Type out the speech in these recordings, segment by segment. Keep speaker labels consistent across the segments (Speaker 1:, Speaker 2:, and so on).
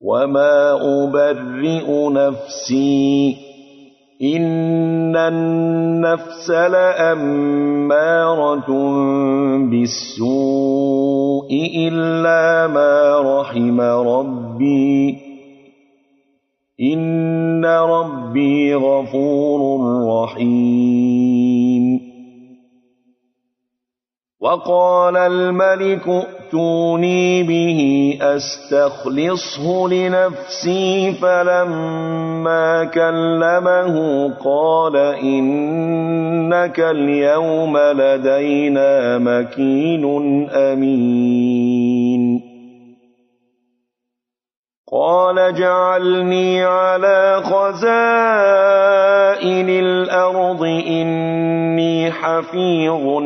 Speaker 1: وما أبرئ نفسي إن النفس لأمارة بالسوء إلا ما رحم ربي إن ربي غفور رحيم. وقال الملك ائتوني به أستخلصه لنفسي فلما كلمه قال إنك اليوم لدينا مكين أمين. قال اجعلني على خزائن الأرض إني حفيظ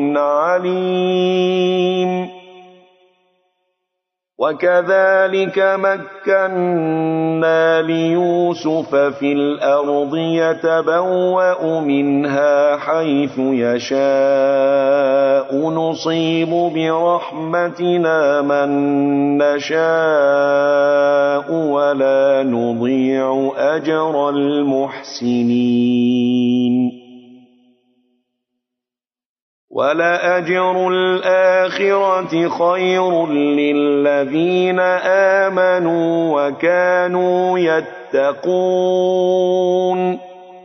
Speaker 1: عليم. وكذلك مكنا ليوسف في الأرض يتبوأ منها حيث يشاء نصيب برحمتنا من نشاء ولا نضيع أجر المحسنين. ولأجر الآخرة خير للذين آمنوا وكانوا يتقون.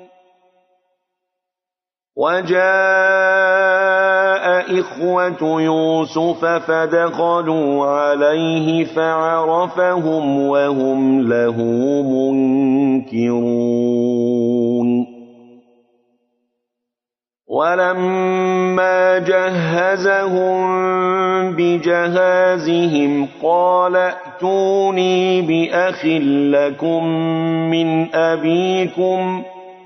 Speaker 1: وجاء إخوة يوسف فدخلوا عليه فعرفهم وهم له منكرون. ولما جهزهم بجهازهم قال ائتوني بأخ لكم من أبيكم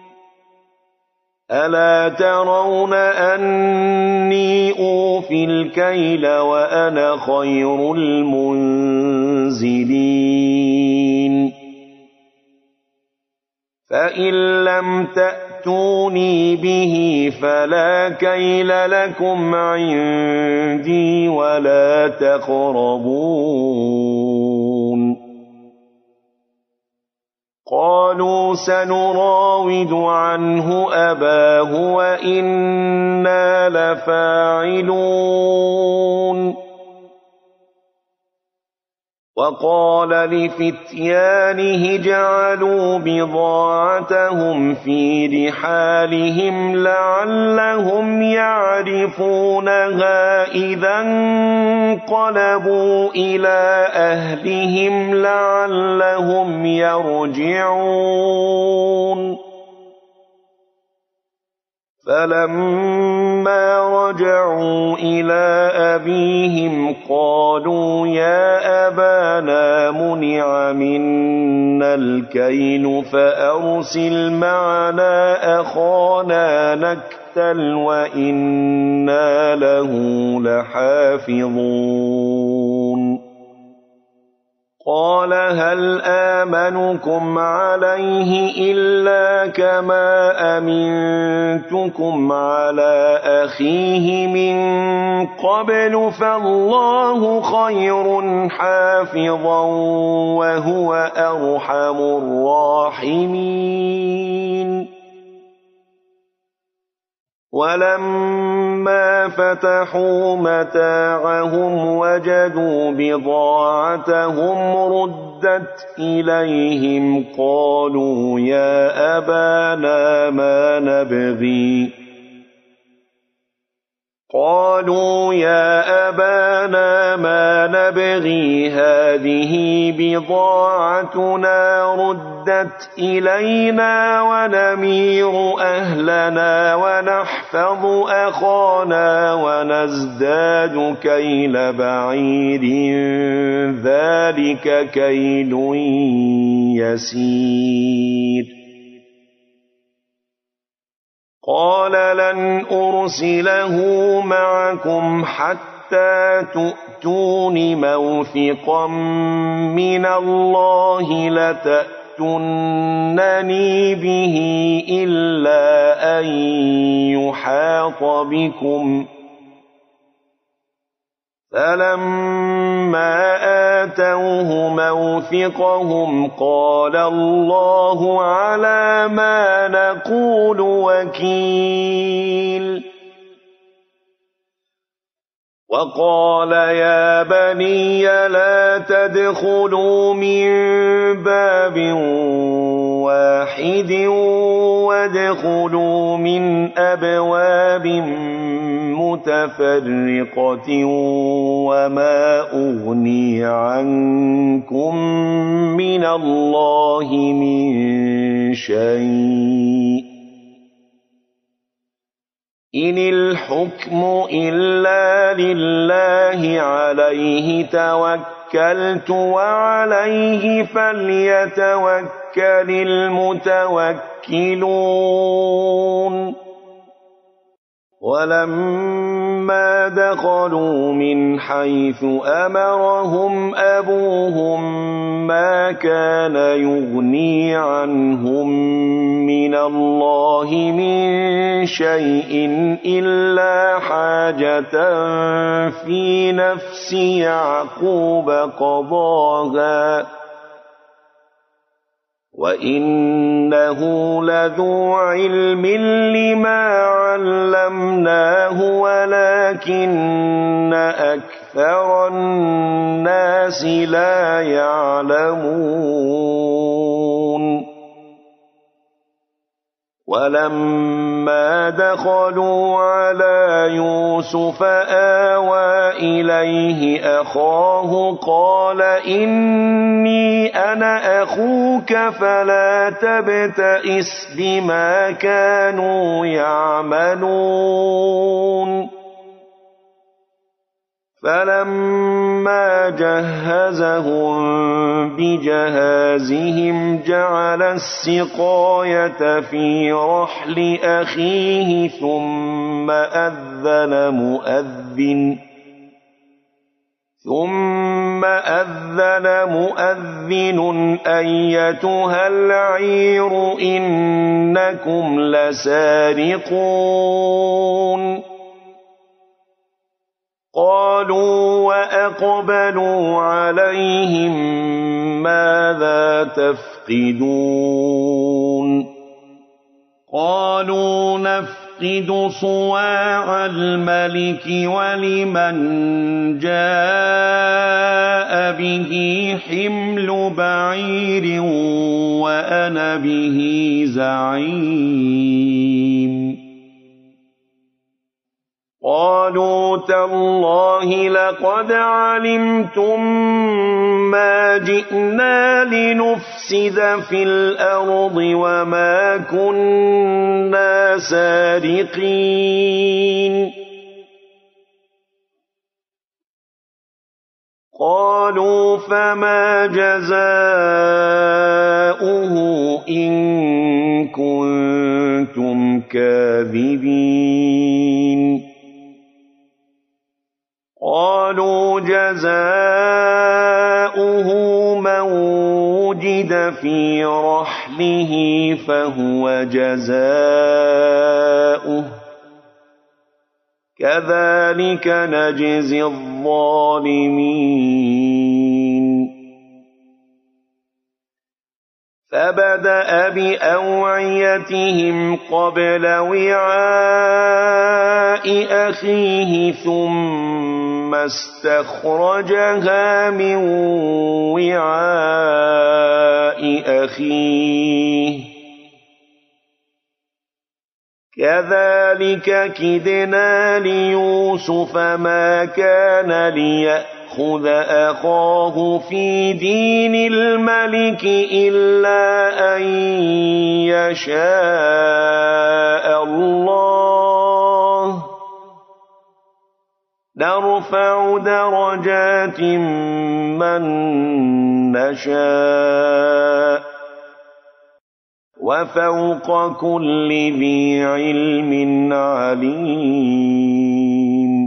Speaker 1: ألا ترون أني أوفي الكيل وأنا خير المنزلين. فإن لم تأتوني به فلا كيل لكم عندي ولا تقربون. قالوا سنراود عنه أباه وإنا لفاعلون. وقال لفتيانه اجعلوا بضاعتهم في رحالهم لعلهم يعرفونها إذا انقلبوا إلى أهلهم لعلهم يرجعون. فلما رجعوا إلى أبيهم قالوا يا أبانا منع منا الكيل فأرسل معنا أخانا نكتل وإنا له لحافظون. قال هل آمنكم عليه إلا كما أمنتكم على أخيه من قبل فالله خير حافظا وهو أرحم الراحمين. ولما فتحوا متاعهم وجدوا بضاعتهم ردت إليهم قالوا يا أبانا ما نبغي هذه بضاعتنا ردت إلينا ونمير أهلنا ونحفظ أخانا ونزداد كيل بعير ذلك كيل يسير. قال لن أرسله معكم حتى تؤتون موثقا من الله لتأتونني به إلا أن يحاط بكم فلما آتوه موثقهم قال الله على ما نقول وكيل وقال يا بني لا تدخلوا من باب واحد وادخلوا من أبواب متفرقة وما أغني عنكم من الله من شيء إن الحكم إلا لله عليه توكلت وعليه فليتوكل المتوكلون ولما دخلوا من حيث أمرهم أبوهم ما كان يغني عنهم من الله من شيء إلا حاجة في نفس يعقوب قضاها وإنه لذو علم لما علمناه ولكن أكثر الناس لا يعلمون ولما دخلوا على يوسف آوى إليه أخاه قال إني أنا أخوك فلا تبتئس بما كانوا يعملون فلما جهزهم بجهازهم جعل السقاية في رحل أخيه ثم أذن مؤذن أيتها العير إنكم لسارقون قالوا وأقبلوا عليهم ماذا تفقدون قالوا نفقد صواع الملك ولمن جاء به حمل بعير وأنا به زعيم قالوا تالله لقد علمتم ما جئنا لنفسد في الأرض وما كنا سارقين قالوا فما جزاؤه إن كنتم كاذبين قالوا جزاؤه من وجد في رحله فهو جزاؤه كذلك نجزي الظالمين فبدأ بأوعيتهم قبل وعاء أخيه ثم استخرجها من وعاء أخيه كذلك كدنا ليوسف ما كان ليأخذ أخاه في دين الملك إلا أن يشاء الله نرفع درجات من نشاء وفوق كل ذي علم عليم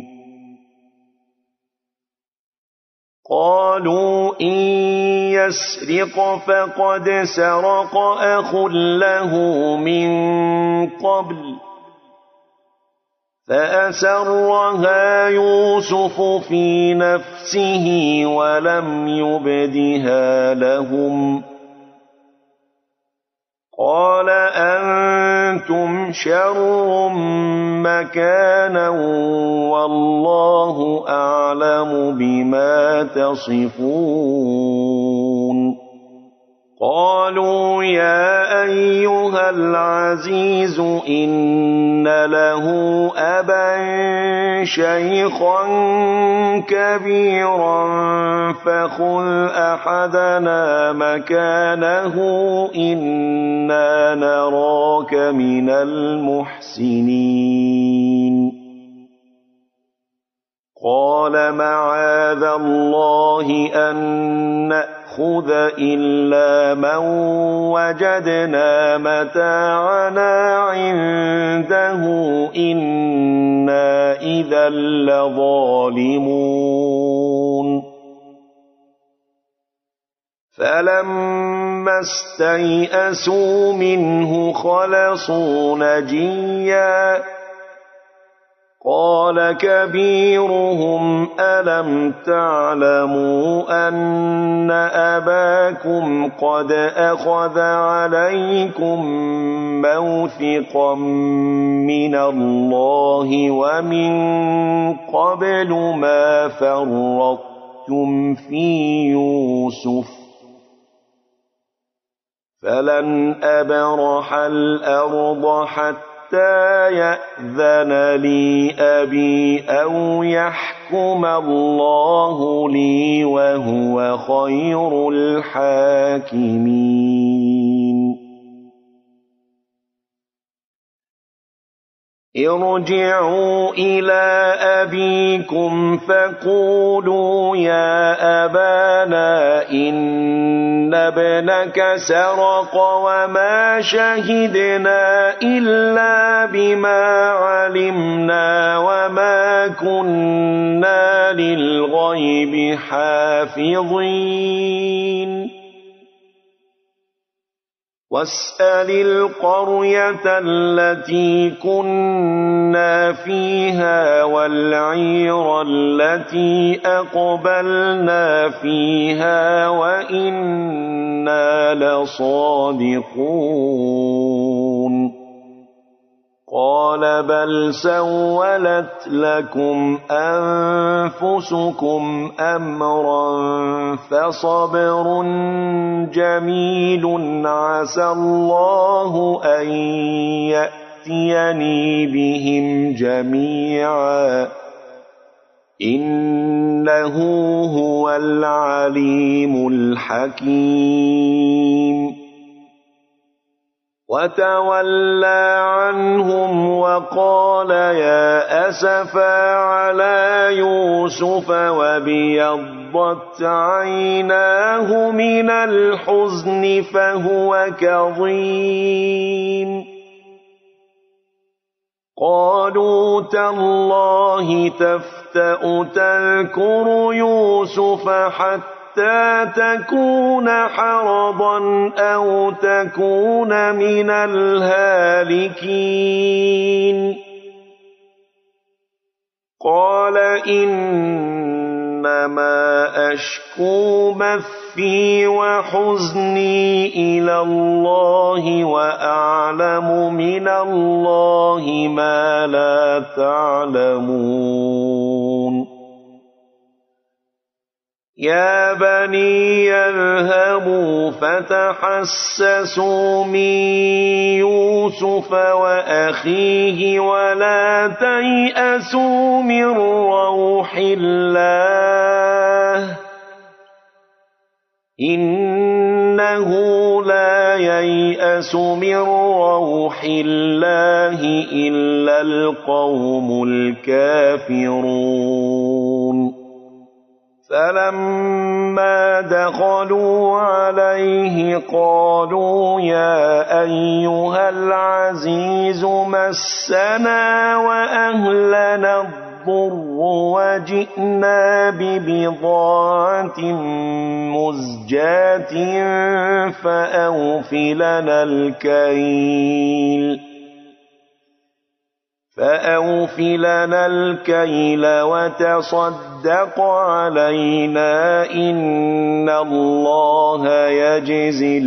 Speaker 1: قالوا إن يسرق فقد سرق أخ له من قبل فأسرها يوسف في نفسه ولم يبدها لهم قال أنتم شر مكانا والله أعلم بما تصفون قالوا يا أيها العزيز إن له أبا شيخا كبيرا فخذ أحدنا مكانه إنا نراك من المحسنين قال معاذ الله أن نأخذ إلا من وجدنا متاعنا عنده إنا إذا لظالمون فلما استيئسوا منه خلصوا نجيا قال كبيرهم ألم تعلموا أن أباكم قد أخذ عليكم موثقا من الله ومن قبل ما فرطتم في يوسف فلن أبرح الأرض حتى يأذن لي أبي أو يحكم الله لي وهو خير الحاكمين ارجعوا إلى أبيكم فقولوا يا أبانا إن ابنك سرق وما شهدنا إلا بما علمنا وما كنا للغيب حافظين واسأل القرية التي كنا فيها والعير التي أقبلنا فيها وإنا لصادقون قال بل سولت لكم أنفسكم أمرا فصبر جميل عسى الله أن يأتيني بهم جميعا إنه هو العليم الحكيم وتولى عنهم وقال يا أسفا على يوسف وابيضت عيناه من الحزن فهو كظيم قالوا تالله تفتأ تذكر يوسف حتى تكون حرضا أو تكون من الهالكين قال إنما أشكو بثي وحزني إلى الله وأعلم من الله ما لا تعلمون يا بني يذهبوا فتحسسوا من يوسف وأخيه ولا تيأسوا من روح الله إنه لا ييأس من روح الله إلا القوم الكافرون فلما دخلوا عليه قالوا يا أيها العزيز مسنا وأهلنا الضر وجئنا ببضاعة مزجاة فأوف لنا الكيل فأوف لنا الكيل وتصدق علينا إن الله يجزي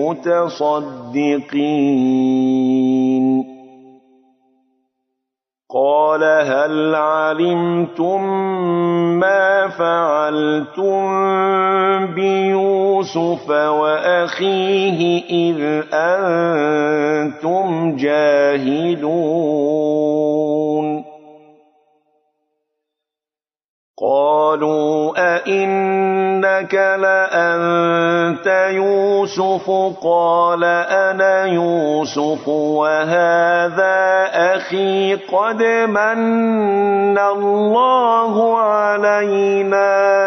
Speaker 1: المتصدقين قال هل علمتم ما فعلتم بيوسف وأخيه إذ أنتم جاهلون قالوا أئنك لأنت يوسف قال أنا يوسف وهذا أخي قد من الله علينا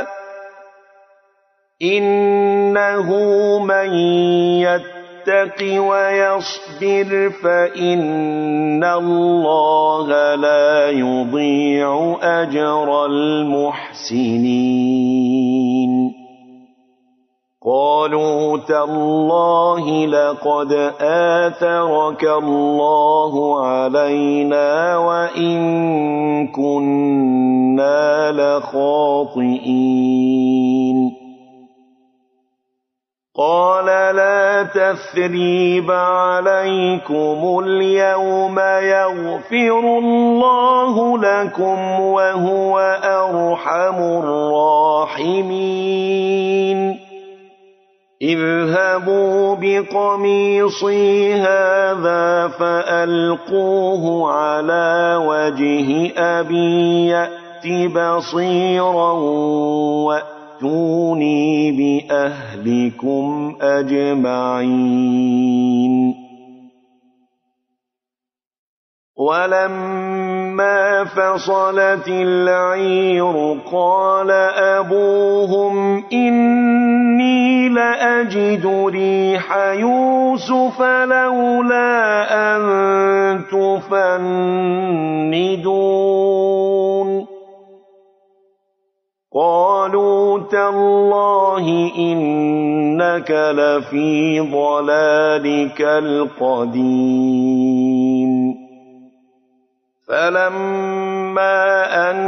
Speaker 1: إنه من يتق ويصبر فإن الله لا يضيع أجر المحسنين قالوا تالله لقد آثرك الله علينا وإن كنا لخاطئين قال لا تثريب عليكم اليوم يغفر الله لكم وهو أرحم الراحمين اذهبوا بقميصي هذا فألقوه على وجه أبي يأت بصيرا وأتوني بأهلكم أجمعين ولما فصلت العير قال أبوهم إني لأجد ريح يوسف لولا أن تفندون قالوا تالله إنك لفي ضلالك القديم فلما أن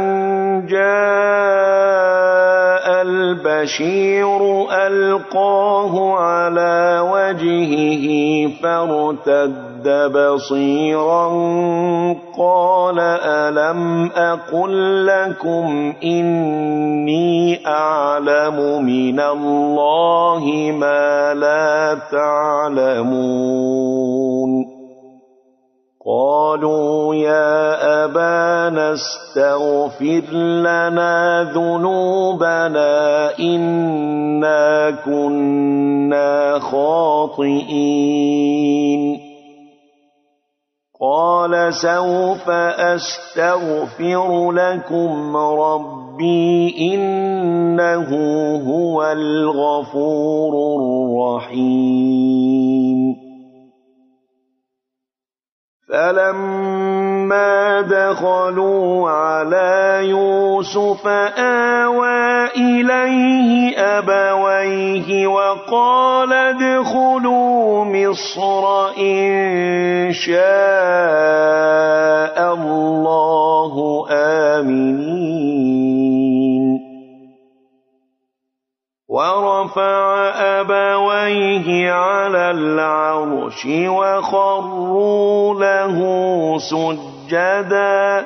Speaker 1: جاء البشير ألقاه على وجهه فارتد بصيرا قال ألم أقل لكم إني أعلم من الله ما لا تعلمون قالوا يا أبانا استغفر لنا ذنوبنا إنا كنا خاطئين قال سوف أستغفر لكم ربي إنه هو الغفور الرحيم فلما دخلوا على يوسف آوى إليه أبويه وقال ادخلوا مصر إن شاء الله آمنين ورفع أبويه على العرش وخروا له سجدا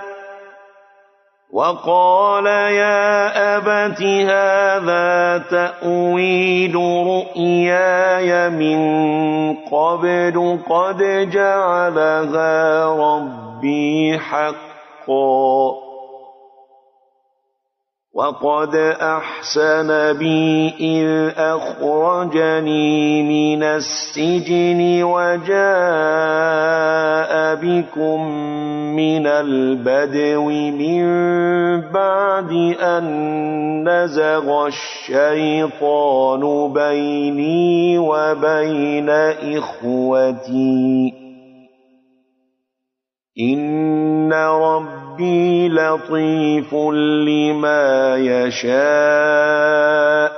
Speaker 1: وقال يا أبت هذا تأويل رؤياي من قبل قد جعلها ربي حقا وقد أحسن بي إذ أخرجني من السجن وجاء بكم من البدو من بعد أن نزغ الشيطان بيني وبين إخوتي إن ربي لطيف لما يشاء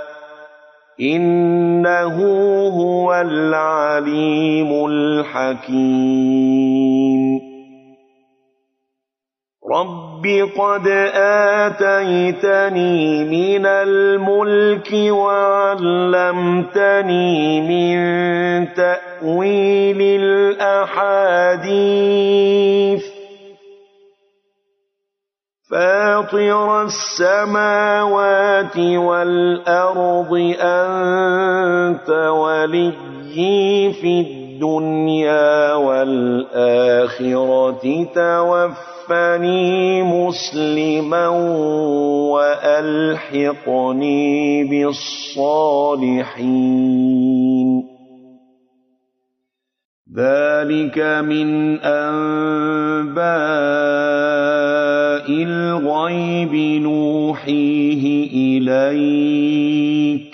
Speaker 1: إنه هو العليم الحكيم رب قد آتيتني من الملك وعلمتني من تأويل الأحاديث فاطر السماوات والأرض أنت وليي في الدنيا والآخرة توفني مسلما وألحقني بالصالحين ذلك من أنباء الغيب نوحيه إليك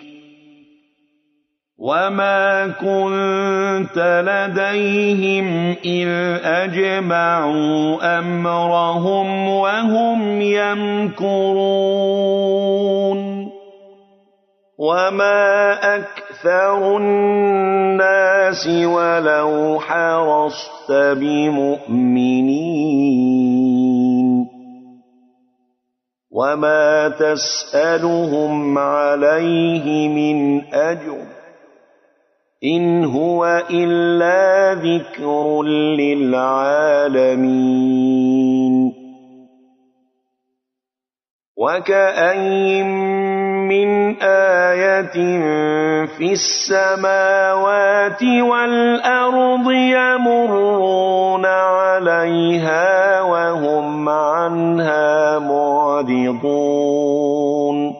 Speaker 1: وما كنت لديهم إذ أجمعوا أمرهم وهم يمكرون وما أكثر الناس ولو حرصت بمؤمنين وما تسألهم عليه من أجر إن هو إلا ذكر للعالمين وكأين من آية في السماوات والأرض يمرون عليها وهم عنها معرضون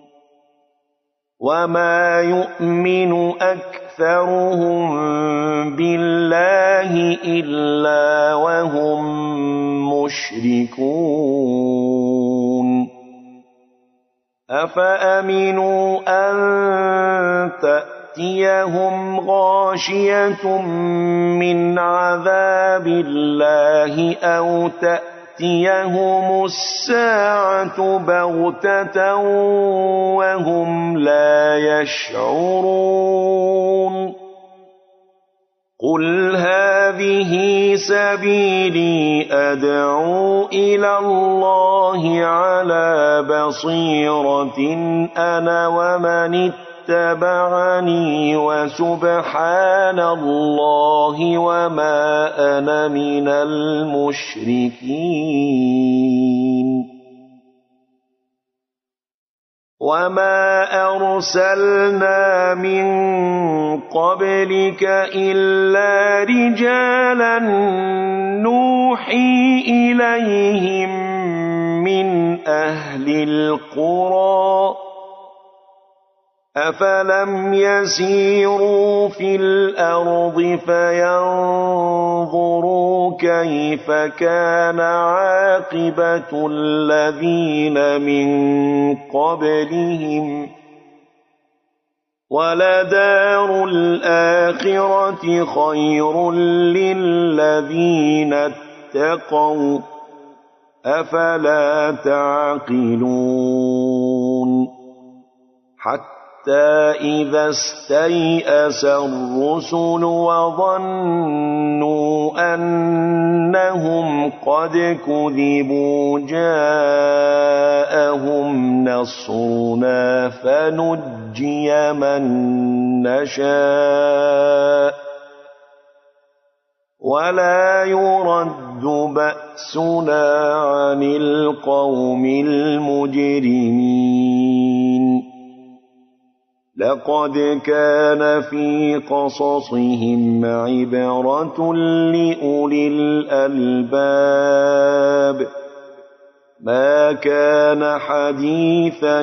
Speaker 1: وما يؤمن أكثرهم بالله إلا وهم مشركون أفأمنوا أن تأتيهم غاشية من عذاب الله أو تأتيهم الساعة بغتة وهم لا يشعرون قل هذه سبيلي أدعو إلى الله على بصيرة أنا ومن اتبعني وسبحان الله وما أنا من المشركين وما أرسلنا من قبلك إلا رجالا نوحي إليهم من أهل القرى أفلم يسيروا في الأرض فينظروا كيف كان عاقبة الذين من قبلهم ولدار الآخرة خير للذين اتقوا أفلا تعقلون حتى إذا استيأس الرسل وظنوا أنهم قد كذبوا جاءهم نصرنا فنجي من نشاء ولا يرد بأسنا عن القوم المجرمين لقد كان في قصصهم عبرة لأولي الألباب ما كان حديثا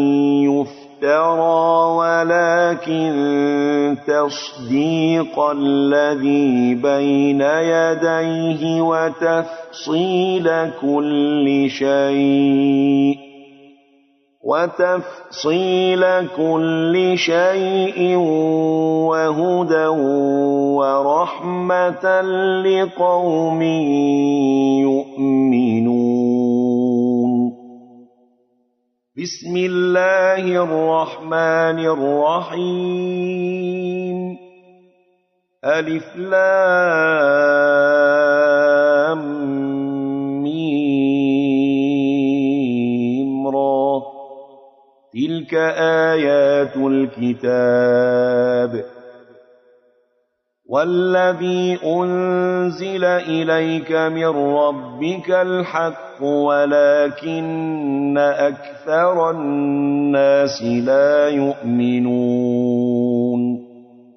Speaker 1: يفترى ولكن تصديق الذي بين يديه وتفصيل كل شيء وهدى ورحمة لقوم يؤمنون بسم الله الرحمن الرحيم ألف لام ميم تِلْكَ آيَاتُ الْكِتَابِ وَالَّذِي أُنْزِلَ إِلَيْكَ مِنْ رَبِّكَ الْحَقُّ وَلَكِنَّ أَكْثَرَ النَّاسِ لَا يُؤْمِنُونَ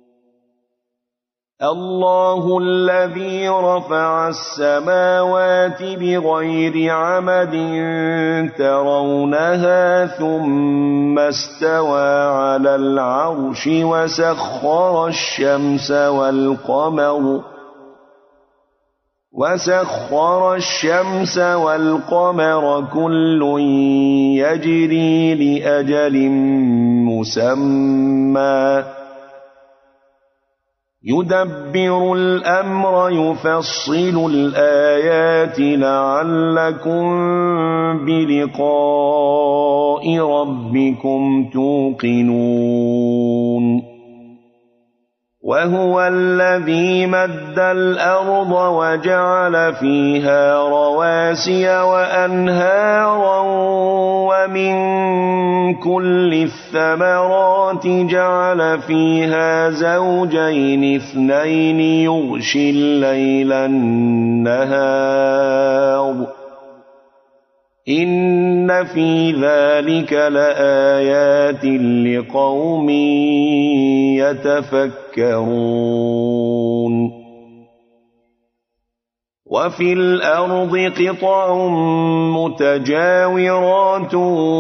Speaker 1: اللَّهُ الَّذِي رَفَعَ السَّمَاوَاتِ بِغَيْرِ عَمَدٍ تَرَوْنَهَا ثُمَّ اسْتَوَى عَلَى الْعَرْشِ وَسَخَّرَ الشَّمْسَ وَالْقَمَرَ كُلٌّ يَجْرِي لِأَجَلٍ مُّسَمًّى يُدَبِّرُ الْأَمْرَ يُفَصِّلُ الْآيَاتِ لَعَلَّكُمْ بِلِقَاءِ رَبِّكُمْ توقنون وَهُوَ الَّذِي مَدَّ الْأَرْضَ وَجَعَلَ فِيهَا رَوَاسِيَ وَأَنْهَارًا وَمِن كُلِّ الثَّمَرَاتِ جَعَلَ فِيهَا زَوْجَيْنِ اثْنَيْنِ يُغْشِي اللَّيْلَ النَّهَارَ إِنَّ فِي ذَلِكَ لَآيَاتٍ لِقَوْمٍ يَتَفَكَّرُونَ وَفِي الْأَرْضِ قِطَعٌ مُتَجَاوِرَاتٌ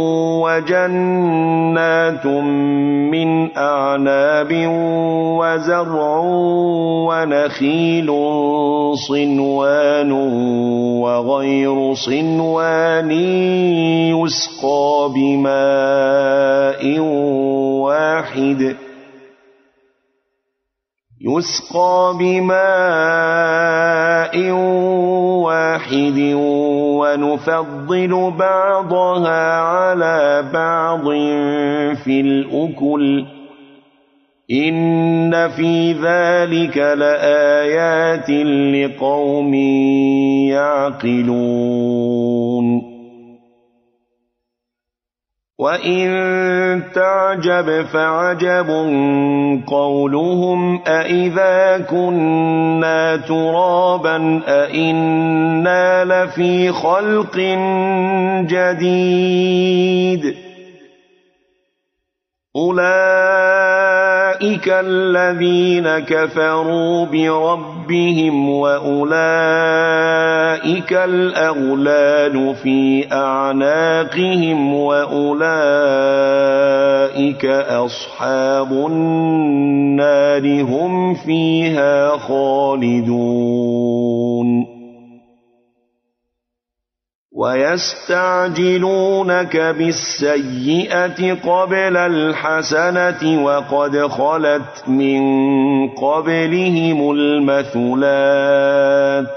Speaker 1: وَجَنَّاتٌ مِّنْ أَعْنَابٍ وَزَرْعٌ وَنَخِيلٌ صِنْوَانٌ وَغَيْرُ صِنْوَانٍ يُسْقَىٰ بِمَاءٍ وَاحِدٍ وَنُفَضِّلُ بَعْضَهَا عَلَىٰ بَعْضٍ فِي الْأُكُلِ إِنَّ فِي ذَلِكَ لَآيَاتٍ لِقَوْمٍ يَعْقِلُونَ وَإِن تَعْجَبْ فَعَجَبٌ قَوْلُهُمْ أَإِذَا كُنَّا تُرَابًا أَإِنَّا لَفِي خَلْقٍ جَدِيدٍ أُولَئِكَ الَّذِينَ كَفَرُوا بِرَبِّهِمْ وَأُولَئِكَ الْأَغْلَالُ فِي أَعْنَاقِهِمْ وَأُولَئِكَ أَصْحَابُ النَّارِ هُمْ فِيهَا خَالِدُونَ وَيَسْتَعْجِلُونَكَ بِالسَّيِّئَةِ قَبْلَ الْحَسَنَةِ وَقَدْ خَلَتْ مِن قَبْلِهِمُ الْمَثُلَاتُ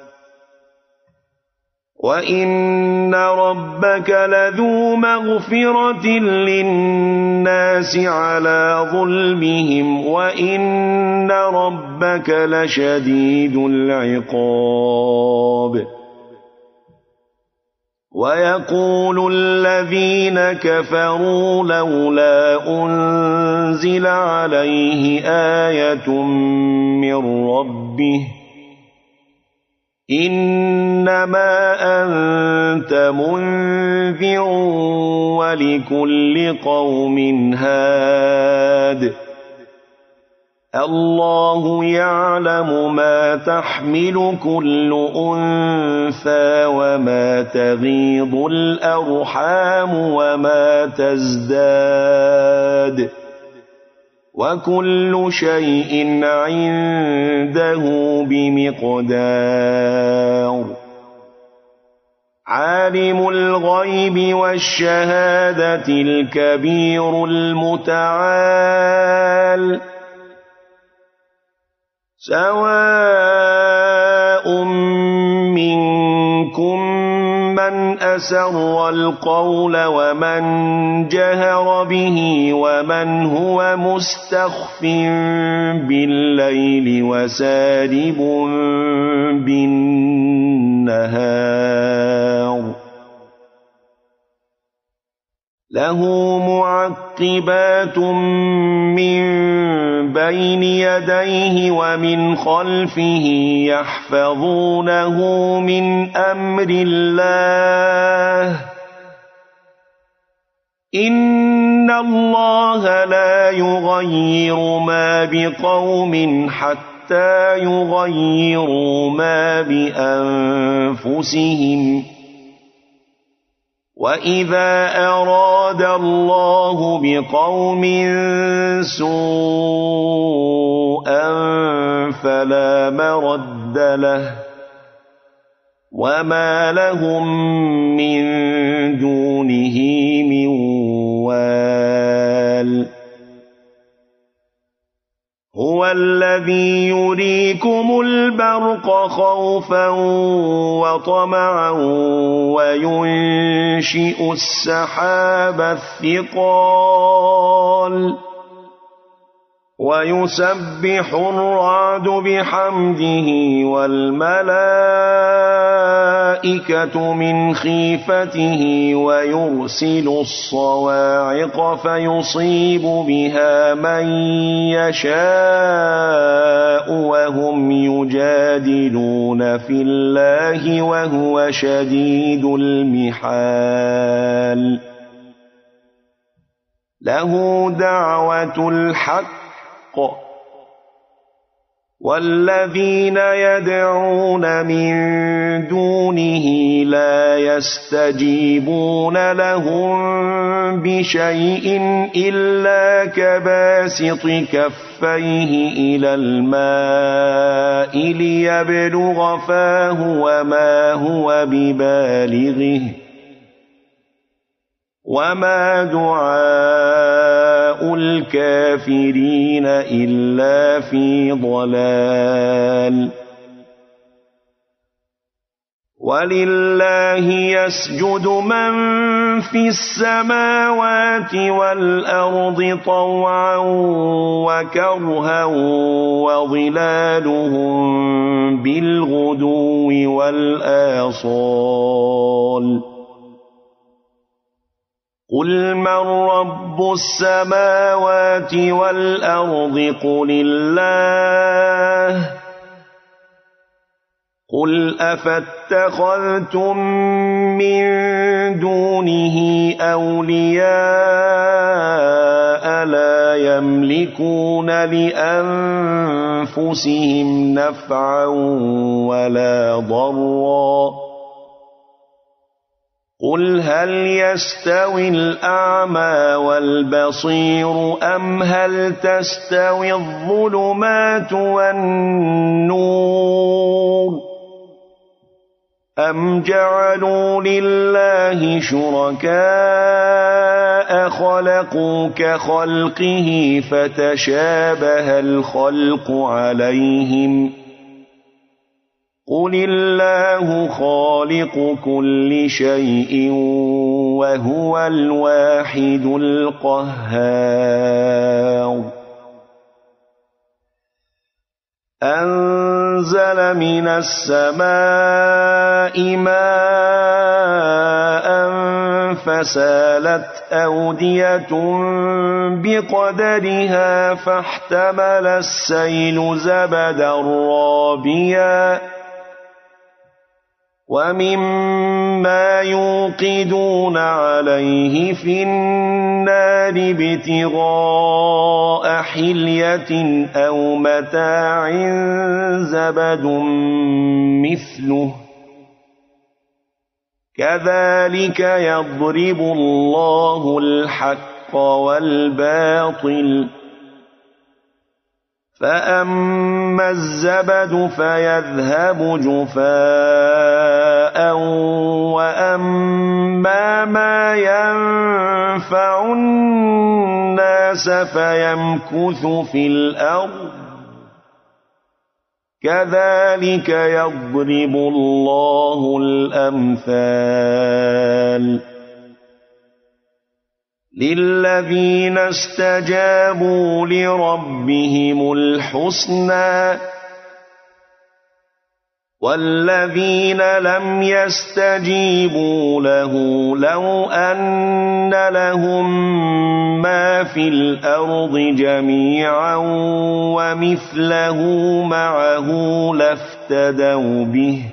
Speaker 1: وَإِنَّ رَبَّكَ لَذُو مَغْفِرَةٍ لِّلنَّاسِ عَلَىٰ ظُلْمِهِمْ وَإِنَّ رَبَّكَ لَشَدِيدُ الْعِقَابِ وَيَقُولُ الَّذِينَ كَفَرُوا لَوْلَا أُنزِلَ عَلَيْهِ آيَةٌ مِّن رَّبِّهِ إِنَّمَا أَنتَ مُنذِرٌ وَلِكُلِّ قَوْمٍ هَادٍ اللَّهُ يَعْلَمُ مَا تَحْمِلُ كُلُّ أُنثَىٰ وَمَا تَغِيضُ الْأَرْحَامُ وَمَا تَزْدَادُ وَكُلُّ شَيْءٍ عِندَهُ بِمِقْدَارٍ عَالِمُ الْغَيْبِ وَالشَّهَادَةِ الْكَبِيرُ الْمُتَعَالِ سَوَاءٌ مِّنكُم مَّنْ أَسَرَّ الْقَوْلَ وَمَنْ جَهَرَ بِهِ وَمَنْ هُوَ مُسْتَخْفٍ بِاللَّيْلِ وَسَارِبٌ بِالنَّهَارِ له معقبات من بين يديه ومن خلفه يحفظونه من أمر الله إن الله لا يغير ما بقوم حتى يغيروا ما بأنفسهم وإذا أراد الله بقوم سوءا فلا مرد له وما لهم من دونه من وال هو الذي يريكم البرق خوفا وطمعا وينشئ السحاب الثقال ويسبح الرعد بحمده والملائكة من خيفته ويرسل الصواعق فيصيب بها من يشاء وهم يجادلون في الله وهو شديد المحال له دعوة الحق والذين يدعون من دونه لا يستجيبون لهم بشيء إلا كباسط كفيه إلى الماء ليبلغ فاه وما هو ببالغه وما دعاء الكافرين إلا في ضلال ولله يسجد من في السماوات والأرض طوعا وكرها وظلالهم بالغدو والآصال قل من رب السماوات والأرض قل الله قل أفاتخذتم من دونه أولياء لا يملكون لأنفسهم نفعا ولا ضرا قل هل يستوي الأعمى والبصير أم هل تستوي الظلمات والنور أم جعلوا لله شركاء خلقوا كخلقه فتشابه الخلق عليهم قل الله خالق كل شيء وهو الواحد القهار أنزل من السماء ماء فسالت أودية بقدرها فاحتمل السيل زبدا رابيا ومما يوقدون عليه في النار ابتغاء حلية أو متاع زبد مثله كذلك يضرب الله الحق والباطل فأما الزبد فيذهب جفاء وأما ما ينفع الناس فيمكث في الأرض كذلك يضرب الله الأمثال للذين استجابوا لربهم الحسنى والذين لم يستجيبوا له لو أن لهم ما في الأرض جميعا ومثله معه لافتدوا به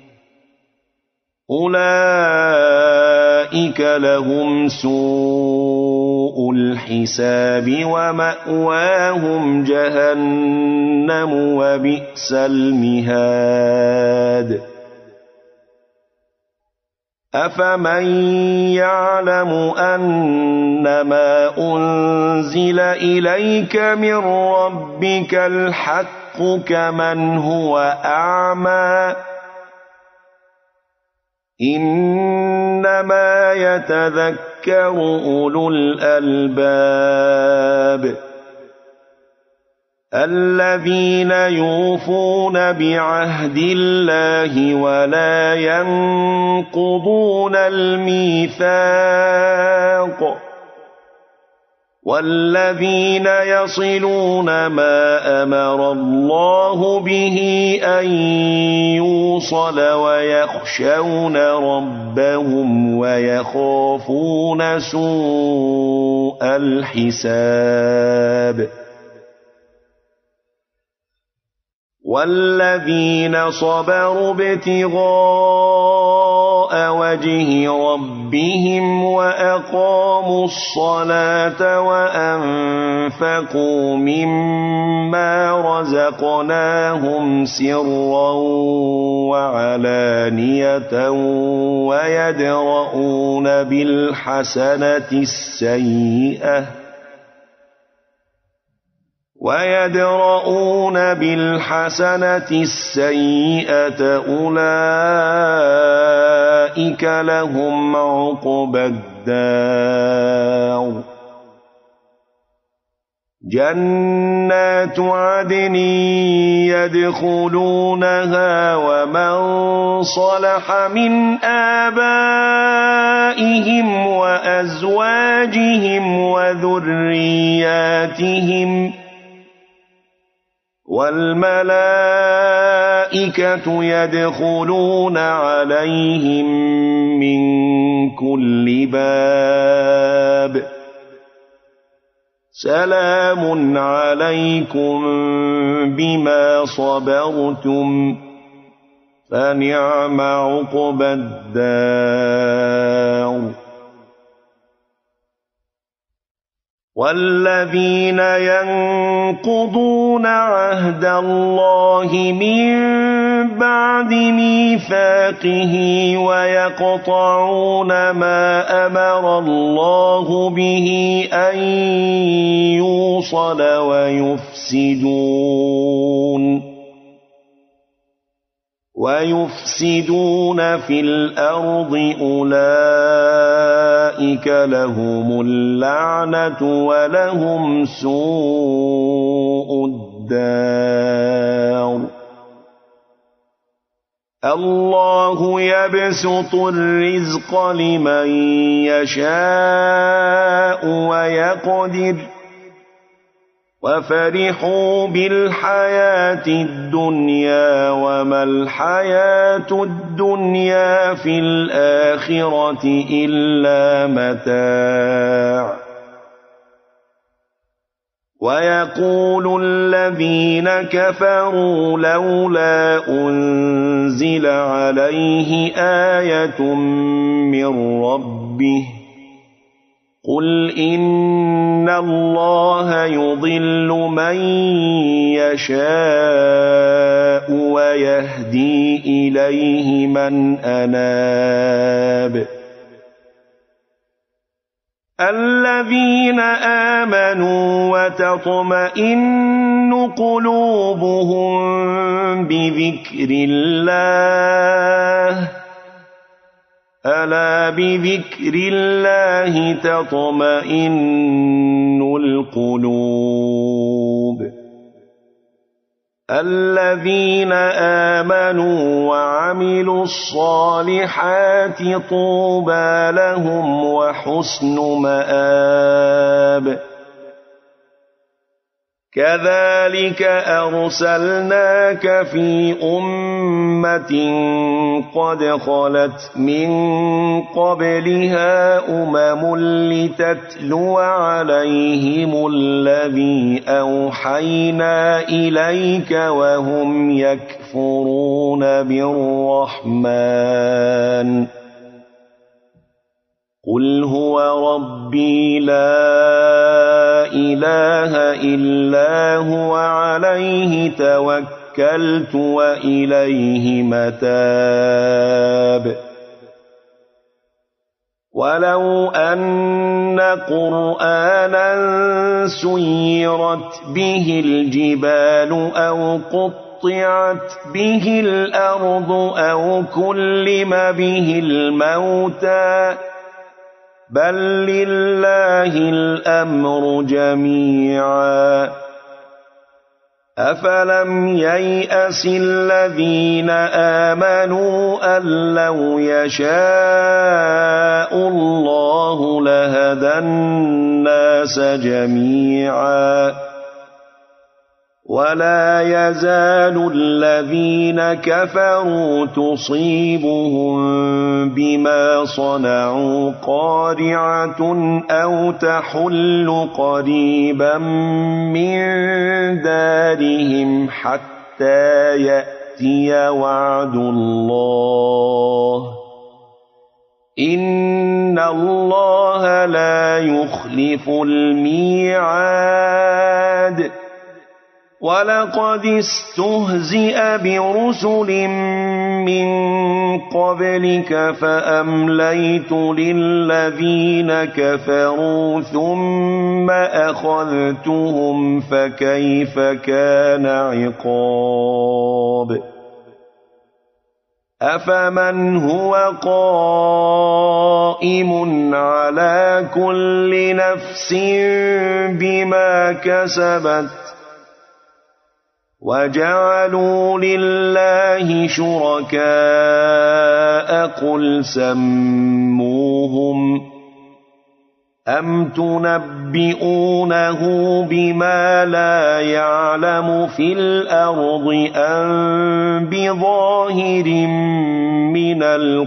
Speaker 1: أولئك لهم سوء الحساب ومأواهم جهنم وبئس المهاد أفمن يعلم أنما أنزل إليك من ربك الحق كمن هو أعمى إنما يتذكر أولو الألباب الذين يوفون بعهد الله ولا ينقضون الميثاق والذين يصلون ما أمر الله به أن يوصل ويخشون ربهم ويخافون سوء الحساب والذين صبروا ابتغاء وجه ربهم وأقاموا الصلاة وأنفقوا مما رزقناهم سرا وعلانية ويدرؤون بالحسنة السيئة أولئك لهم عقبى الدار جنات عدن يدخلونها ومن صلح من آبائهم وأزواجهم وذرياتهم والملائكة يدخلون عليهم من كل باب سلام عليكم بما صبرتم فنعم عقبى الدار والذين ينقضون عهد الله من بعد ميثاقه ويقطعون ما أمر الله به أن يوصل ويفسدون في الأرض أولئك لهم اللعنة ولهم سوء الدار الله يبسط الرزق لمن يشاء ويقدر وفرحوا بالحياة الدنيا وما الحياة الدنيا في الآخرة إلا متاع ويقول الذين كفروا لولا أنزل عليه آية من ربه قل إن الله يضل من يشاء ويهدي إليه من أناب الذين آمنوا وتطمئن قلوبهم بذكر الله ألا بذكر الله تطمئن القلوب الذين آمنوا وعملوا الصالحات طوبى لهم وحسن مآب كذلك أرسلناك في أمة قد خلت من قبلها لتتلو عليهم الذي أوحينا إليك وهم يكفرون بالرحمن قل هو ربي لا إله إلا هو عليه توكلت وإليه متاب ولو أن قرآنا سيرت به الجبال أو قطعت به الأرض أو كلم به الموتى بل لله الأمر جميعا أفلم ييأس الذين آمنوا أن لو يشاء الله لهدى الناس جميعا ولا يزال الذين كفروا تصيبهم بما صنعوا قارعة أو تحل قريبا من دارهم حتى يأتي وعد الله إن الله لا يخلف الميعاد ولقد استهزئ برسل من قبلك فأمليت للذين كفروا ثم أخذتهم فكيف كان عقاب أفمن هو قائم على كل نفس بما كسبت وجعلوا لله شركاء قل سموهم أم تنبئونه بما لا يعلم في الأرض أم بظاهر من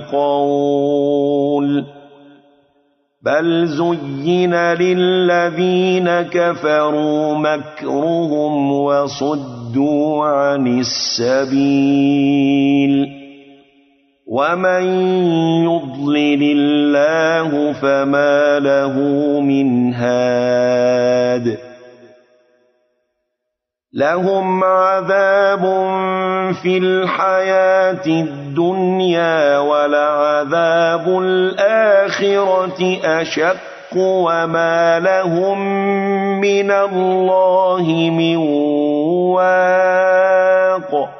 Speaker 1: القول بل زين للذين كفروا مكرهم وصدوا عن السبيل ومن يضلل الله فما له من هاد لهم عذاب في الحياة الدنيا ولعذاب الآخرة أشق وما لهم من الله من واق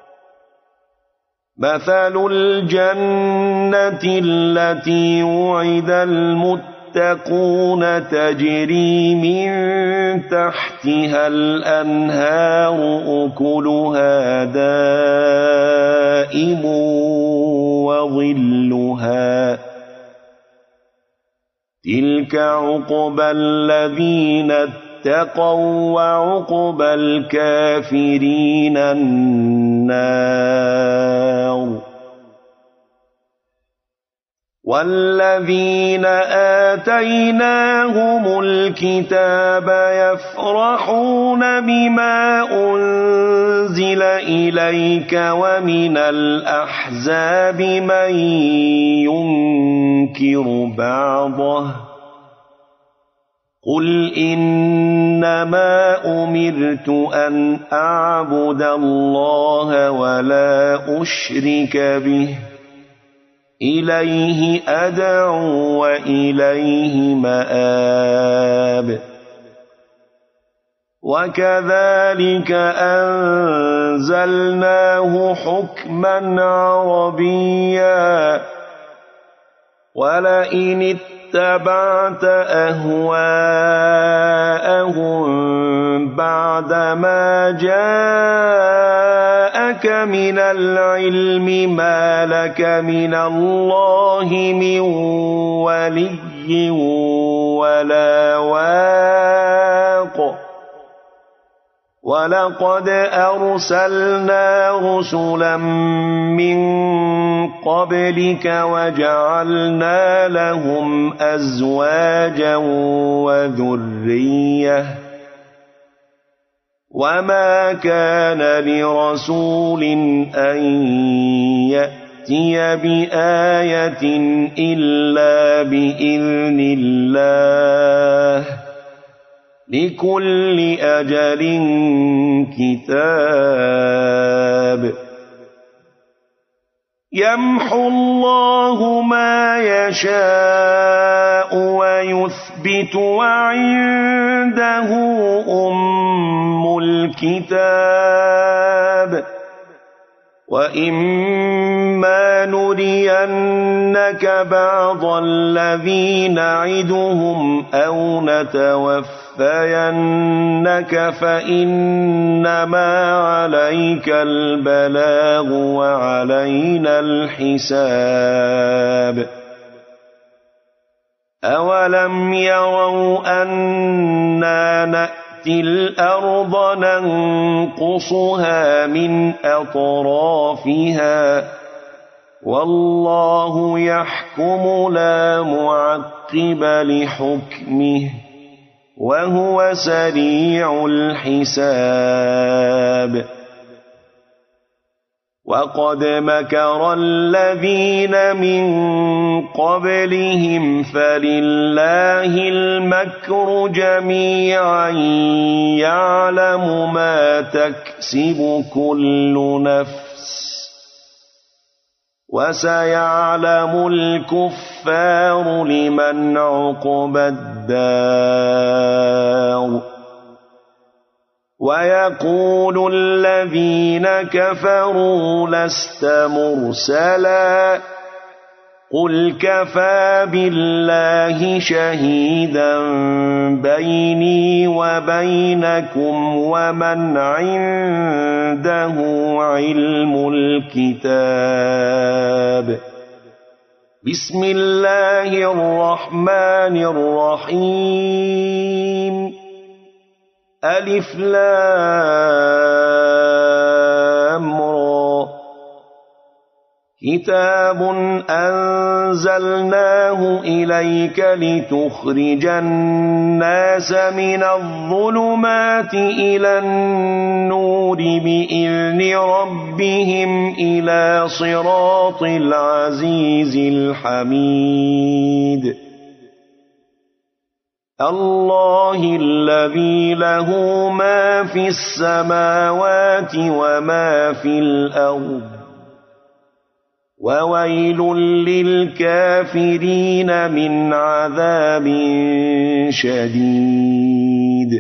Speaker 1: مثل الجنة التي وعد المتقون تجري من تحتها الأنهار أكلها دائم وظلها تلك عقبى الذين اتقوا وعقبى الكافرين النار والذين آتيناهم الكتاب يفرحون بما أنزل إليك ومن الأحزاب من ينكر بعضه قل إنما أمرت أن أعبد الله ولا أشرك به إليه أدعو وإليه مآب وكذلك أنزلناه حكما عربيا ولئن اتبعت أهواءهم بعدما جاءك من العلم ما لك من الله من ولي ولا واق ولقد أرسلنا رسلا من قبلك وجعلنا لهم أزواجا وذرية وما كان لرسول أن يأتي بآية إلا بإذن الله لكل أجل كتاب يمحو الله ما يشاء ويثبت وعنده أم الكتاب وإما نرينك بعض الذي نعدهم أو نتوفينك فإنما عليك البلاغ وعلينا الحساب أولم يروا أنا نأتي الأرض ننقصها من أطرافها والله يحكم لا معقب لحكمه وهو سريع الحساب وقد مكر الذين من قبلهم فلله المكر جميعا يعلم ما تكسب كل نفس وسيعلم الكفار لمن عقبى الدار ويقول الذين كفروا لست مرسلا قل كفى بالله شهيدا بيني وبينكم ومن عنده علم الكتاب بسم الله الرحمن الرحيم ألف لام را كتاب أنزلناه إليك لتخرج الناس من الظلمات إلى النور بإذن ربهم إلى صراط العزيز الحميد الله الذي له ما في السماوات وما في الأرض وويل للكافرين من عذاب شديد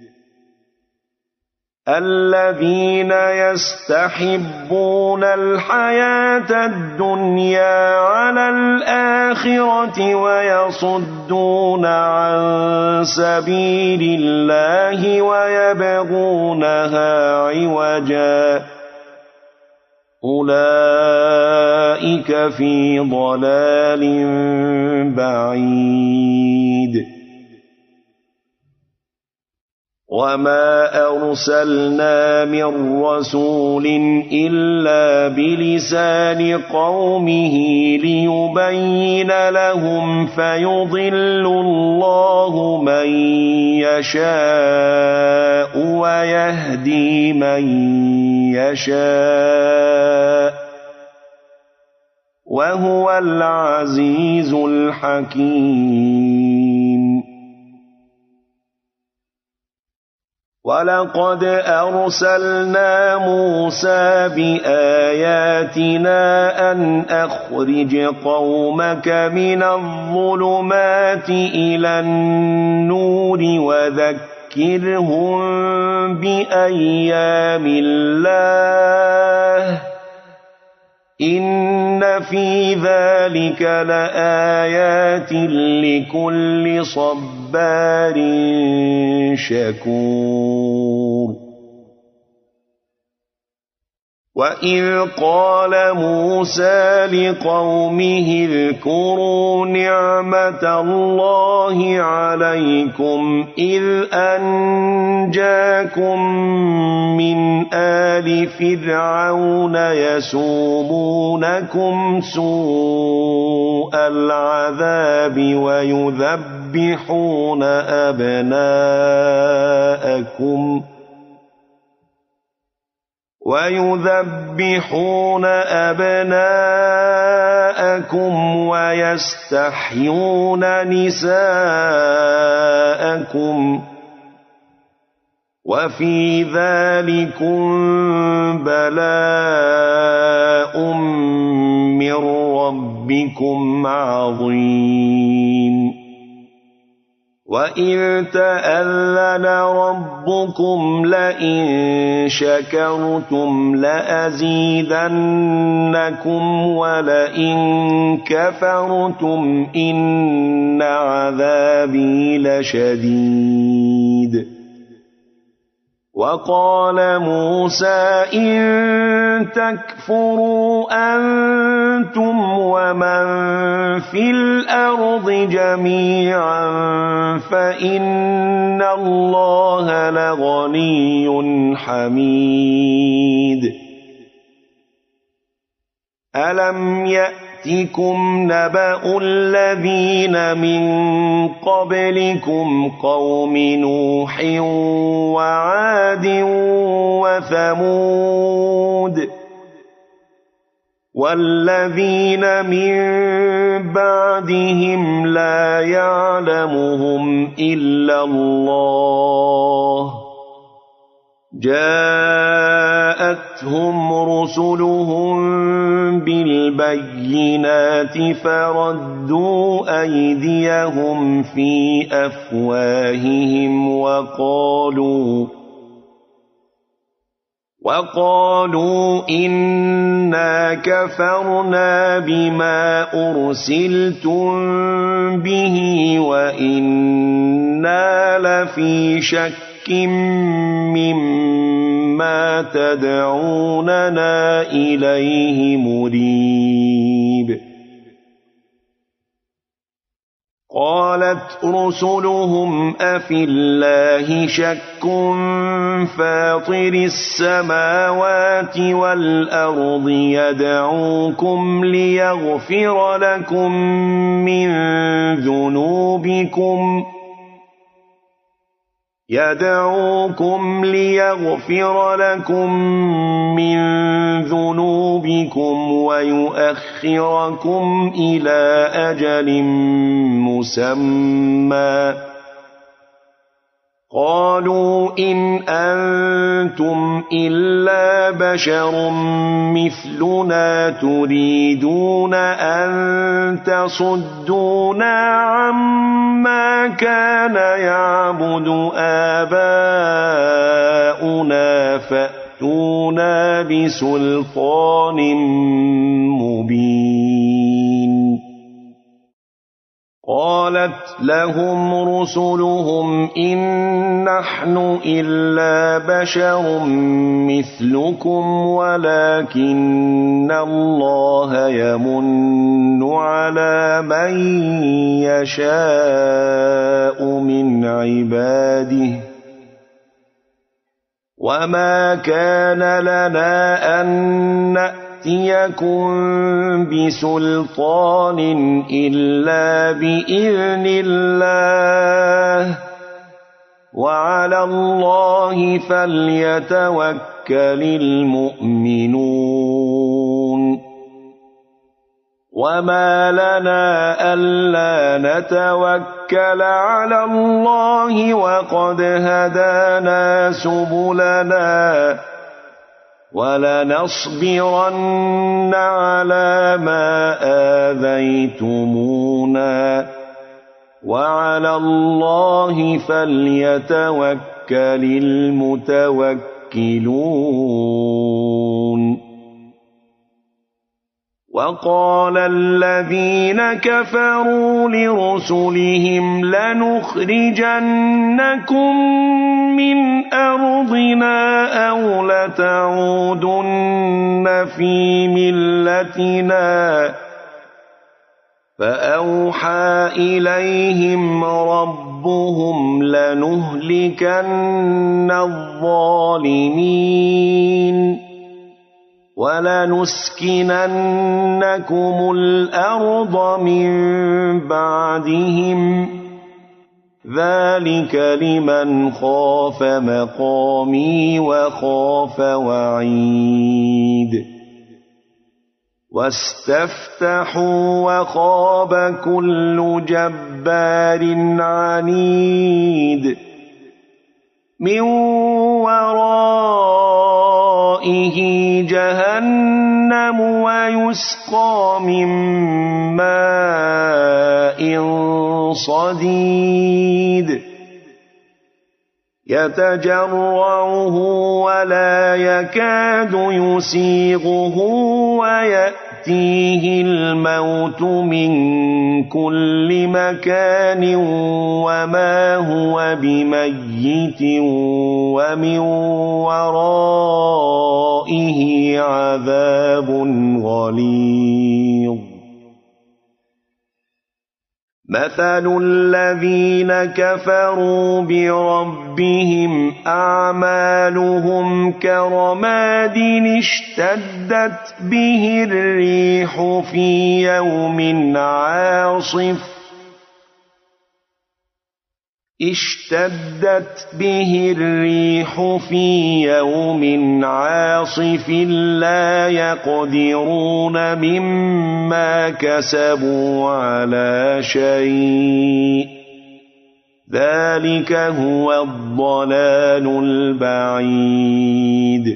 Speaker 1: الذين يستحبون الحياة الدنيا على الآخرة ويصدون عن سبيل الله ويبغونها عوجا أولئك في ضلال بعيد وما أرسلنا من رسول إلا بلسان قومه ليبين لهم فيضل الله من يشاء ويهدي من يشاء وهو العزيز الحكيم ولقد أرسلنا موسى بآياتنا أن أخرج قومك من الظلمات إلى النور وذكرهم بأيام الله إن في ذلك لآيات لكل صبار شكور وإذ قال موسى لقومه اذكروا نعمة الله عليكم إذ أنجاكم من آل فرعون يسومونكم سوء العذاب ويذبحون أبناءكم ويستحيون نساءكم وفي ذلكم بلاء من ربكم عظيم وإذ تأذن ربكم لئن شكرتم لأزيدنكم ولئن كفرتم إن عذابي لشديد وقال موسى إن تكفروا أنتم ومن في الأرض جميعا فإن الله لغني حميد ألم يأتكم نبأ الذين من قبلكم قوم نوح وعاد وثمود والذين من بعدهم لا يعلمهم إلا الله جاءتهم رسلهم بالبينات فردوا أيديهم في أفواههم وقالوا إنا كفرنا بما أرسلتم به وإنا لفي شك مما تدعوننا إليه مريب قالت رسلهم أفي الله شك فاطر السماوات والأرض يدعوكم ليغفر لكم من ذنوبكم ويؤخركم إلى أجل مسمى قالوا إن أنتم إلا بشر مثلنا تريدون أن تصدونا عما كان يعبد آباؤنا فأتونا بسلطان مبين قالت لهم رسلهم إن نحن إلا بشر مثلكم ولكن الله يمن على من يشاء من عباده وما كان لنا أن نأتيكم بسلطان إلا بإذن الله وعلى الله فليتوكل المؤمنون وما لنا ألا نتوكل على الله وقد هدانا سبلنا ولنصبرن على ما آذيتمونا وعلى الله فليتوكل المتوكلون وقال الذين كفروا لرسلهم لنخرجنكم من أرضنا أو لتعودن في ملتنا فأوحى إليهم ربهم لنهلكن الظالمين ولنسكننكم الأرض من بعدهم ذلك لمن خاف مقامي وخاف وعيد واستفتحوا وخاب كل جبار عنيد من ورائه جهنم ويسقى من ماء صديد يتجرعه ولا يكاد يسيغه ويأتيه الموت من كل مكان وما هو بميت ومن ورائه عذاب غليظ مثل الذين كفروا بربهم أعمالهم كرماد اشتدت به الريح في يوم عاصف لا يقدرون مما كسبوا على شيء ذلك هو الضلال البعيد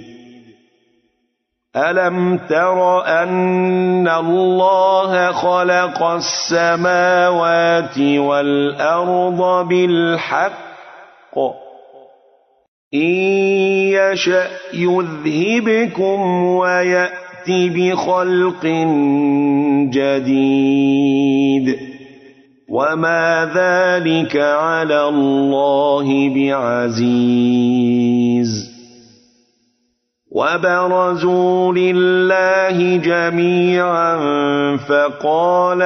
Speaker 1: ألم تر أن الله خلق السماوات والأرض بالحق إن يشأ يذهبكم ويأت بخلق جديد وما ذلك على الله بعزيز وبرزوا لله جميعا فقال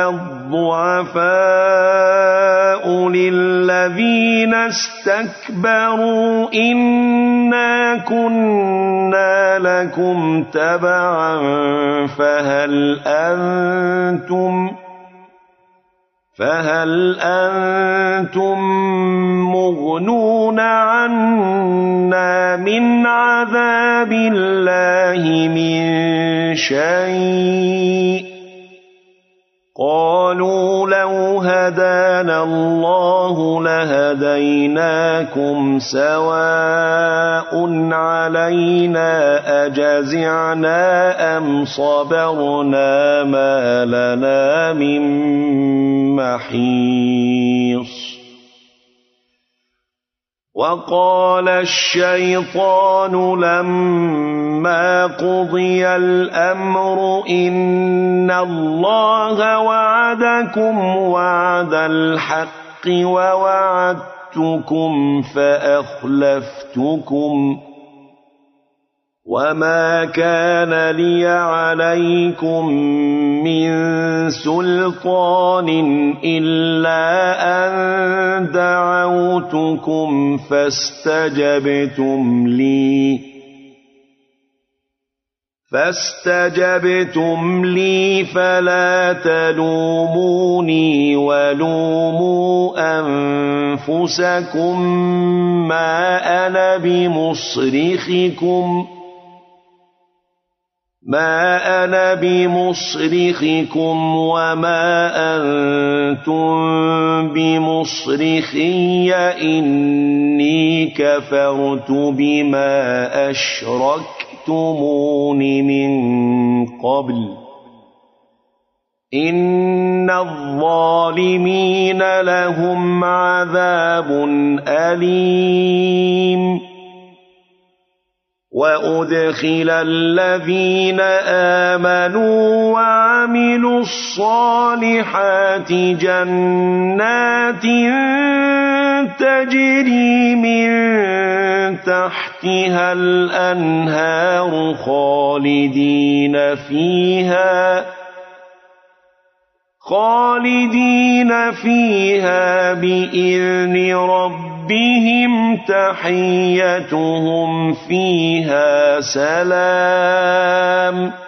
Speaker 1: الضعفاء للذين استكبروا إنا كنا لكم تبعا فهل أنتم مغنون عنا من عذاب الله من شيء قالوا لو هدانا الله لهديناكم سواء علينا أجزعنا أم صبرنا ما لنا من محيص وقال الشيطان لما قضي الأمر إن الله وعدكم وعد الحق ووعدتكم فأخلفتكم وما كان لي عليكم من سلطان إلا أن دعوتكم فاستجبتم لي فلا تلوموني ولوموا أنفسكم ما أنا بمصرخكم وما أنتم بمصرخي إني كفرت بما أشركتمون من قبل إن الظالمين لهم عذاب أليم وأدخل الذين آمنوا وعملوا الصالحات جنات تجري من تحتها الأنهار خالدين فيها بإذن ربهم تحيتهم فيها سلام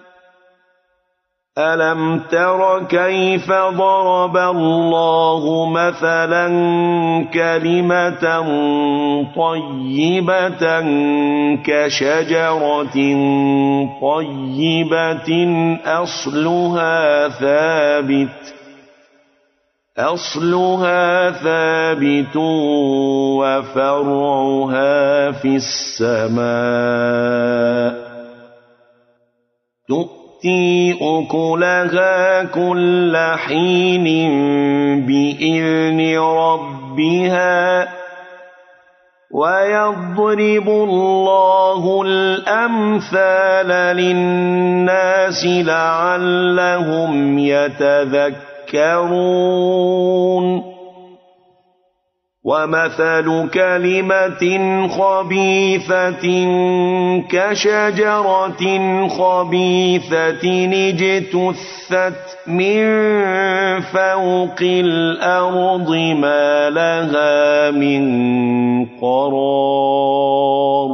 Speaker 1: ألم تر كيف ضرب الله مثلا كلمة طيبة كشجرة طيبة أصلها ثابت وفرعها في السماء تؤتي أكلها كل حين بإذن ربها ويضرب الله الأمثال للناس لعلهم يتذكرون ومثل كلمة خبيثة كشجرة خبيثة اجتثت من فوق الأرض ما لها من قرار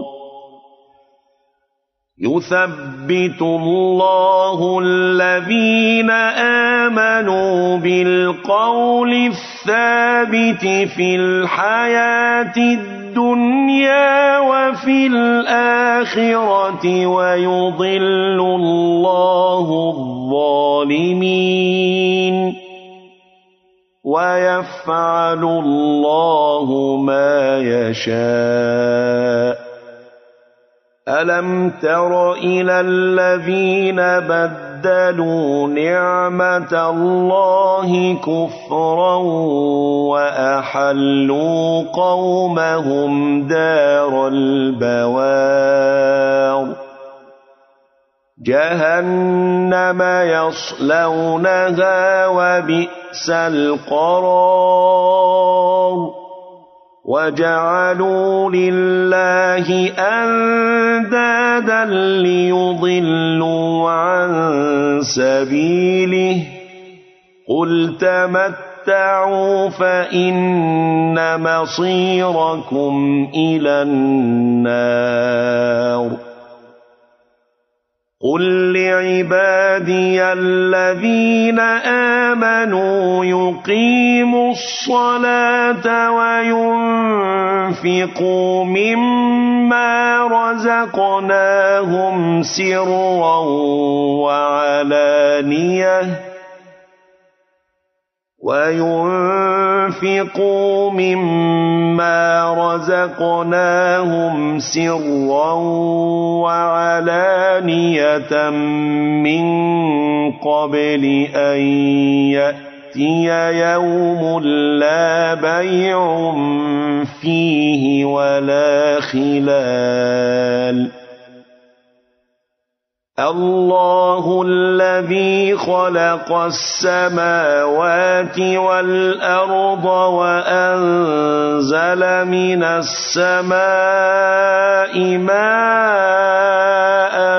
Speaker 1: يثبت الله الذين آمنوا بالقول الثابت في الحياة الدنيا وفي الآخرة ويضل الله الظالمين ويفعل الله ما يشاء ألم تر إلى الذين بدلوا نعمة الله كفرا وأحلوا قومهم دار البوار جهنم يصلونها وبئس القرار وجعلوا لله أندادا ليضلوا عن سبيله قل تمتعوا فإن مصيركم إلى النار قل لعبادي الذين آمنوا يقيموا الصلاة وينفقوا مما رزقناهم سرا وعلانية من قبل أن يأتي يوم لا بيع فيه ولا خلال الله الذي خلق السماوات والأرض وأنزل من السماء ماء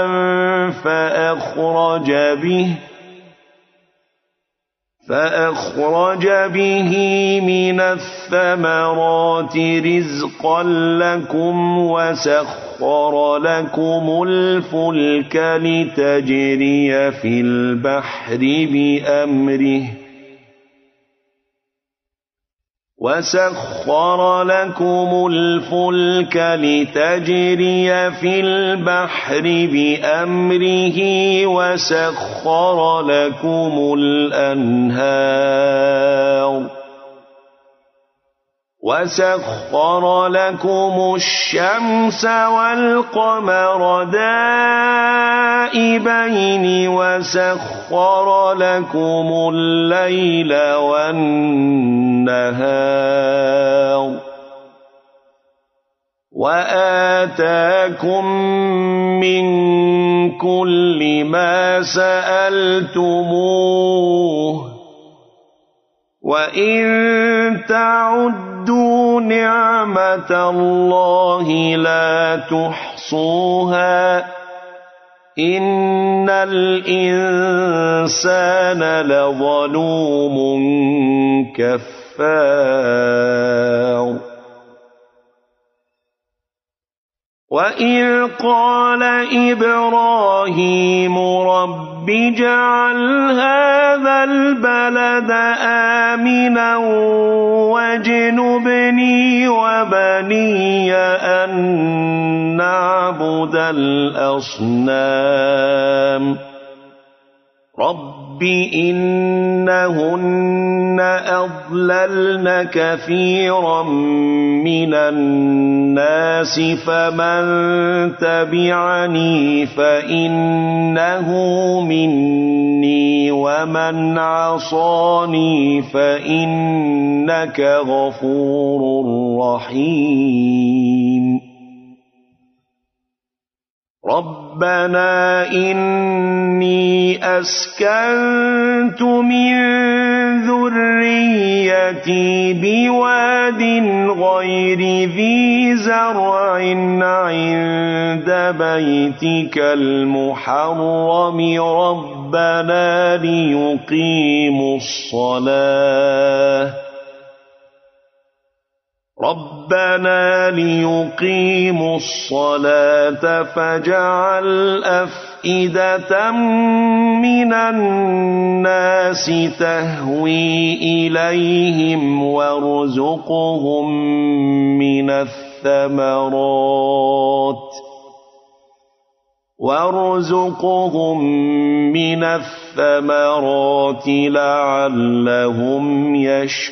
Speaker 1: فأخرج به من الثمرات رزقا لكم وسخر لكم الفلك لتجري في البحر بأمره وسخر لكم الأنهار وسخر لكم الشمس والقمر دائبين وسخر لكم الليل والنهار وآتاكم من كل ما سألتموه وإن تعدوا نعمة الله لا تحصوها إن الإنسان لظلوم كفار وإذ قال إبراهيم رب اجعل هذا البلد آمنا واجنبني وبني أن نعبد الأصنام رب إنهن أضللن كثيرا من الناس فمن تبعني فإنه مني ومن عصاني فإنك غفور رحيم ربنا إني أسكنت من ذريتي بواد غير ذي زرع عند بيتك المحرم ربنا ليقيموا الصلاة فاجعل أفئدة من الناس تهوي إليهم وارزقهم من الثمرات لعلهم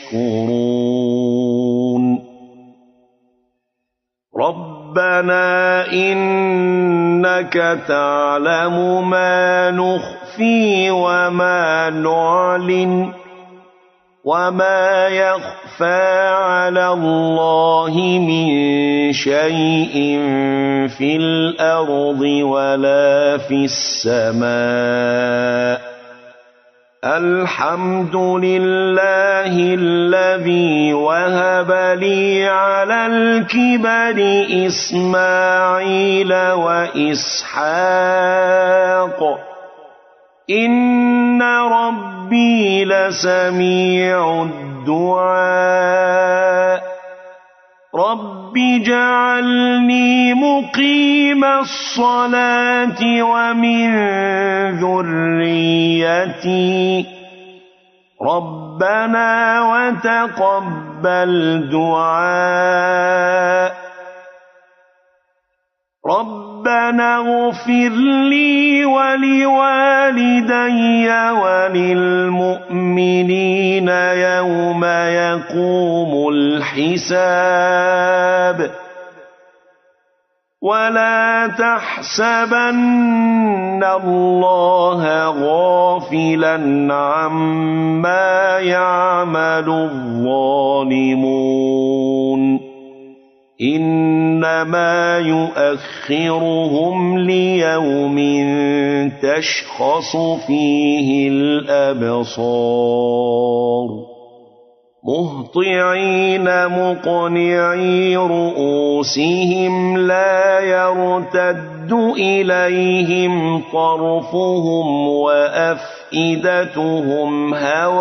Speaker 1: يشكرون ربنا إنك تعلم ما نخفي وما نعلن وما يخفى على الله من شيء في الأرض ولا في السماء الحمد لله الذي وهب لي على الكبر إسماعيل وإسحاق إن ربي لسميع الدعاء رب اجعلني مقيم الصلاة ومن ذريتي ربنا وتقبل دعاء ربنا اغفر لي ولوالدي وللمؤمنين يوم يقوم الحساب ولا تحسبن الله غافلا عما يعمل الظالمون إنما يؤخرهم ليوم تشخص فيه الأبصار مهطعين مقنعي رؤوسهم لا يرتد إليهم طرفهم وأفئدتهم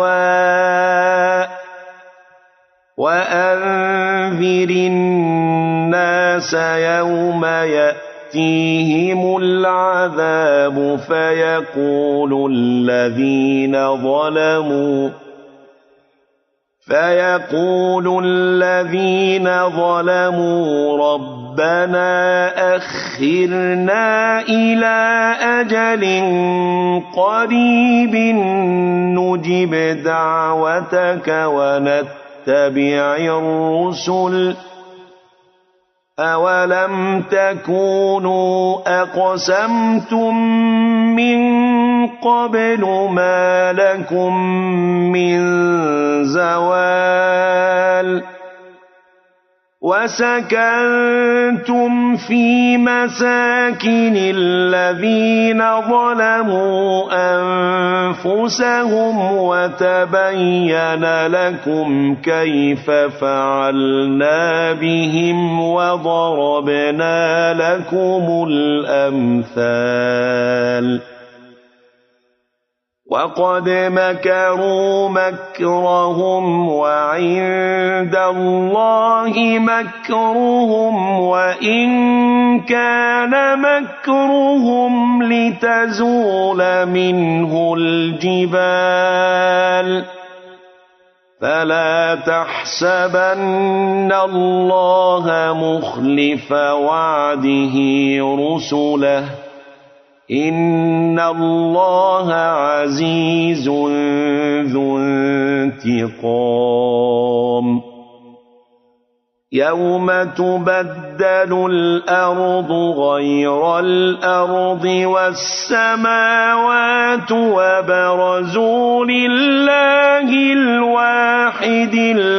Speaker 1: هواء وأنذر الناس يوم يأتيهم العذاب فيقول الذين ظلموا ربنا أخرنا إلى أجل قريب نجب دعوتك ونتبع الرسل أولم تكونوا أقسمتم من قبل ما لكم من زوال وسكنتم في مساكن الذين ظلموا أنفسهم وتبين لكم كيف فعلنا بهم وضربنا لكم الأمثال وقد مكروا مكرهم وعند الله مكرهم وإن كان مكرهم لتزول منه الجبال فلا تحسبن الله مخلف وعده رسله إن الله عزيز ذو انتقام يوم تبدل الأرض غير الأرض والسماوات وبرزوا لله الواحد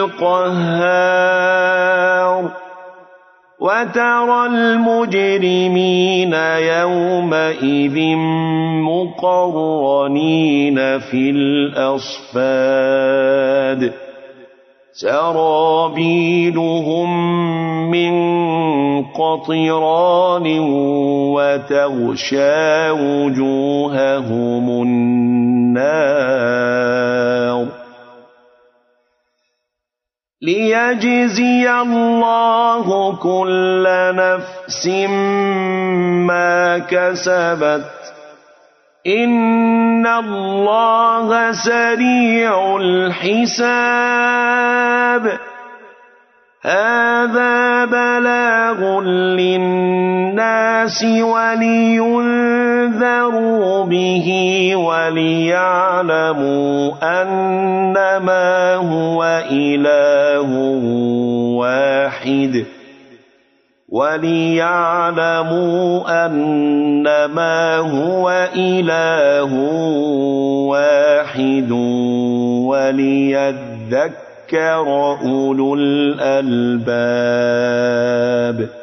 Speaker 1: القهار وترى المجرمين يومئذ مقرنين في الأصفاد سرابيلهم من قطران وتغشى وجوههم النار ليجزي الله كل نفس ما كسبت إن الله سريع الحساب هذا بلاغ للناس ولينذروا به وليعلموا أنما هو إله واحد وليذكر أولو الألباب